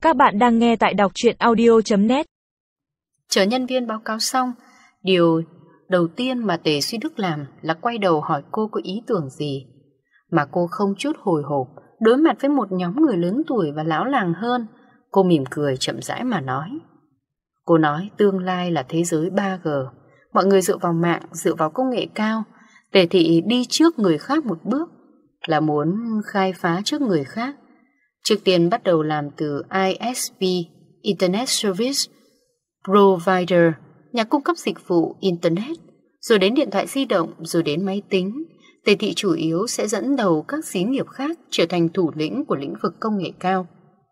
Các bạn đang nghe tại đọc truyện audio.net. Chờ nhân viên báo cáo xong, điều đầu tiên mà Tề Duy Đức làm là quay đầu hỏi cô có ý tưởng gì. Mà cô không chút hồi hộp, đối mặt với một nhóm người lớn tuổi và lão làng hơn, cô mỉm cười chậm rãi mà nói. Cô nói tương lai là thế giới 3G, mọi người dựa vào mạng, dựa vào công nghệ cao. Tề thị đi trước người khác một bước, là muốn khai phá trước người khác. Trước tiên bắt đầu làm từ ISP, Internet Service Provider, nhà cung cấp dịch vụ Internet, rồi đến điện thoại di động, rồi đến máy tính. Tề thị chủ yếu sẽ dẫn đầu các xí nghiệp khác trở thành thủ lĩnh của lĩnh vực công nghệ cao.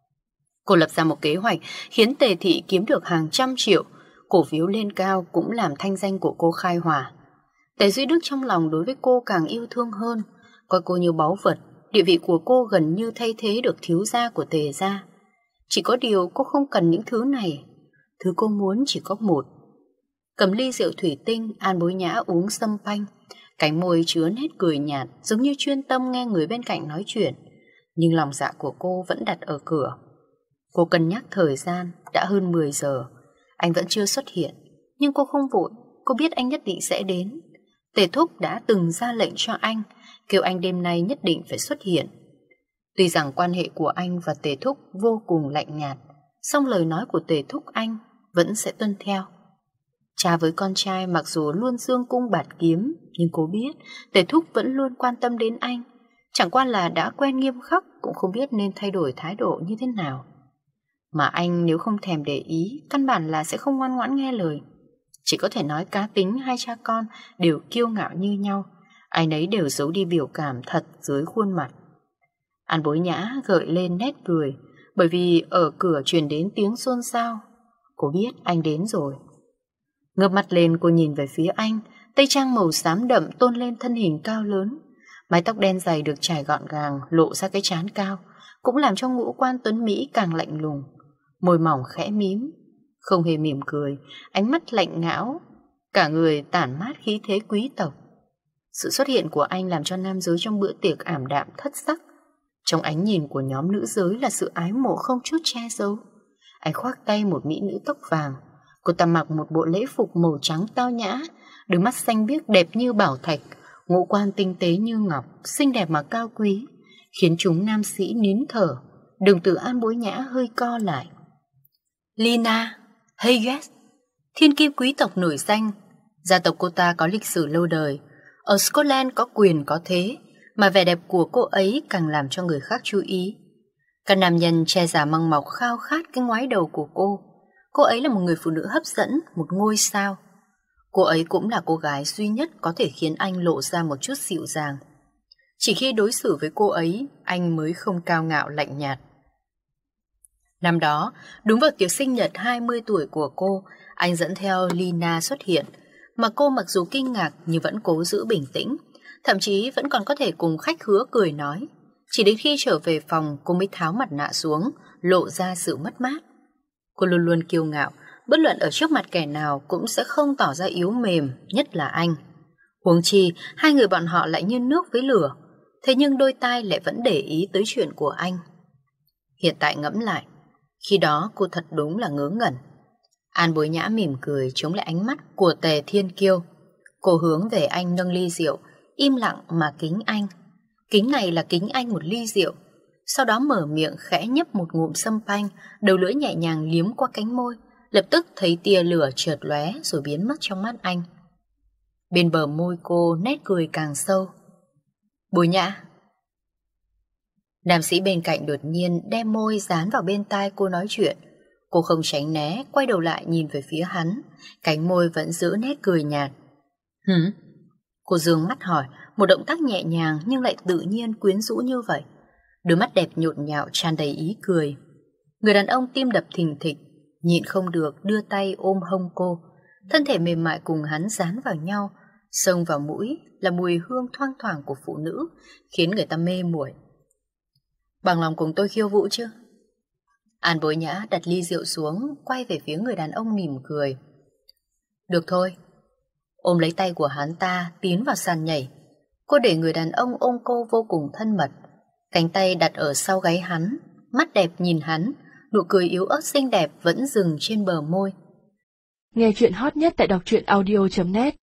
Cô lập ra một kế hoạch khiến Tề thị kiếm được hàng trăm triệu, cổ phiếu lên cao cũng làm thanh danh của cô khai hỏa. Tề Duy Đức trong lòng đối với cô càng yêu thương hơn, coi cô như báu vật. Địa vị của cô gần như thay thế được thiếu gia của Tề gia. Chỉ có điều cô không cần những thứ này. Thứ cô muốn chỉ có một. Cầm ly rượu thủy tinh, An Bối Nhã uống sâm panh. Cánh môi chứa nét cười nhạt, giống như chuyên tâm nghe người bên cạnh nói chuyện. Nhưng lòng dạ của cô vẫn đặt ở cửa. Cô cân nhắc thời gian, đã hơn 10 giờ. Anh vẫn chưa xuất hiện. Nhưng cô không vội, cô biết anh nhất định sẽ đến. Tề Thúc đã từng ra lệnh cho anh, kêu anh đêm nay nhất định phải xuất hiện. Tuy rằng quan hệ của anh và Tề Thúc vô cùng lạnh nhạt, song lời nói của Tề Thúc anh vẫn sẽ tuân theo. Cha với con trai mặc dù luôn dương cung bạt kiếm, nhưng cô biết Tề Thúc vẫn luôn quan tâm đến anh. Chẳng qua là đã quen nghiêm khắc, cũng không biết nên thay đổi thái độ như thế nào. Mà anh nếu không thèm để ý, căn bản là sẽ không ngoan ngoãn nghe lời. Chỉ có thể nói cá tính hai cha con đều kiêu ngạo như nhau, ai nấy đều giấu đi biểu cảm thật dưới khuôn mặt. An Bối Nhã gợi lên nét cười, bởi vì ở cửa truyền đến tiếng xôn xao. Cô biết anh đến rồi. Ngước mắt lên, cô nhìn về phía anh. Tây trang màu xám đậm tôn lên thân hình cao lớn. Mái tóc đen dày được trải gọn gàng, lộ ra cái trán cao, cũng làm cho ngũ quan tuấn Mỹ càng lạnh lùng. Môi mỏng khẽ mím, không hề mỉm cười, ánh mắt lạnh ngão, cả người tản mát khí thế quý tộc. Sự xuất hiện của anh làm cho nam giới trong bữa tiệc ảm đạm thất sắc. Trong ánh nhìn của nhóm nữ giới là sự ái mộ không chút che giấu. Anh khoác tay một mỹ nữ tóc vàng. Cô ta mặc một bộ lễ phục màu trắng tao nhã, đôi mắt xanh biếc đẹp như bảo thạch, ngũ quan tinh tế như ngọc, xinh đẹp mà cao quý, khiến chúng nam sĩ nín thở. Đồng tử An Bối Nhã hơi co lại. Lina Hayes, thiên kim quý tộc nổi danh. Gia tộc cô ta có lịch sử lâu đời, ở Scotland có quyền có thế, mà vẻ đẹp của cô ấy càng làm cho người khác chú ý. Các nam nhân che giả măng mọc khao khát cái ngoái đầu của cô. Cô ấy là một người phụ nữ hấp dẫn, một ngôi sao. Cô ấy cũng là cô gái duy nhất có thể khiến anh lộ ra một chút dịu dàng. Chỉ khi đối xử với cô ấy, anh mới không cao ngạo lạnh nhạt. Năm đó, đúng vào tiệc sinh nhật 20 tuổi của cô, anh dẫn theo Lina xuất hiện. Mà cô mặc dù kinh ngạc nhưng vẫn cố giữ bình tĩnh, thậm chí vẫn còn có thể cùng khách hứa cười nói. Chỉ đến khi trở về phòng, cô mới tháo mặt nạ xuống, lộ ra sự mất mát. Cô luôn luôn kiêu ngạo, bất luận ở trước mặt kẻ nào cũng sẽ không tỏ ra yếu mềm, nhất là anh. Huống chi, hai người bọn họ lại như nước với lửa, thế nhưng đôi tai lại vẫn để ý tới chuyện của anh. Hiện tại ngẫm lại, khi đó cô thật đúng là ngớ ngẩn. An Bối Nhã mỉm cười chống lại ánh mắt của Tề Thiên Kiêu. Cô hướng về anh nâng ly rượu, im lặng mà kính anh. Kính này là kính anh một ly rượu. Sau đó mở miệng khẽ nhấp một ngụm sâm panh, đầu lưỡi nhẹ nhàng liếm qua cánh môi, lập tức thấy tia lửa chợt lóe rồi biến mất trong mắt anh. Bên bờ môi cô nét cười càng sâu. Bối Nhã. Nam sĩ bên cạnh đột nhiên đem môi dán vào bên tai cô nói chuyện. Cô không tránh né, quay đầu lại nhìn về phía hắn, cánh môi vẫn giữ nét cười nhạt. Hử? Cô dương mắt hỏi, một động tác nhẹ nhàng nhưng lại tự nhiên quyến rũ như vậy. Đôi mắt đẹp nhộn nhạo tràn đầy ý cười. Người đàn ông tim đập thình thịch, nhịn không được đưa tay ôm hông cô, thân thể mềm mại cùng hắn dán vào nhau, xông vào mũi là mùi hương thoang thoảng của phụ nữ, khiến người ta mê muội. Bằng lòng cùng tôi khiêu vũ chứ? An Bối Nhã đặt ly rượu xuống, quay về phía người đàn ông mỉm cười. Được thôi. Ôm lấy tay của hắn ta, tiến vào sàn nhảy. Cô để người đàn ông ôm cô vô cùng thân mật, cánh tay đặt ở sau gáy hắn, mắt đẹp nhìn hắn, Nụ cười yếu ớt xinh đẹp vẫn dừng trên bờ môi. Nghe chuyện hot nhất tại đọc truyện audio.net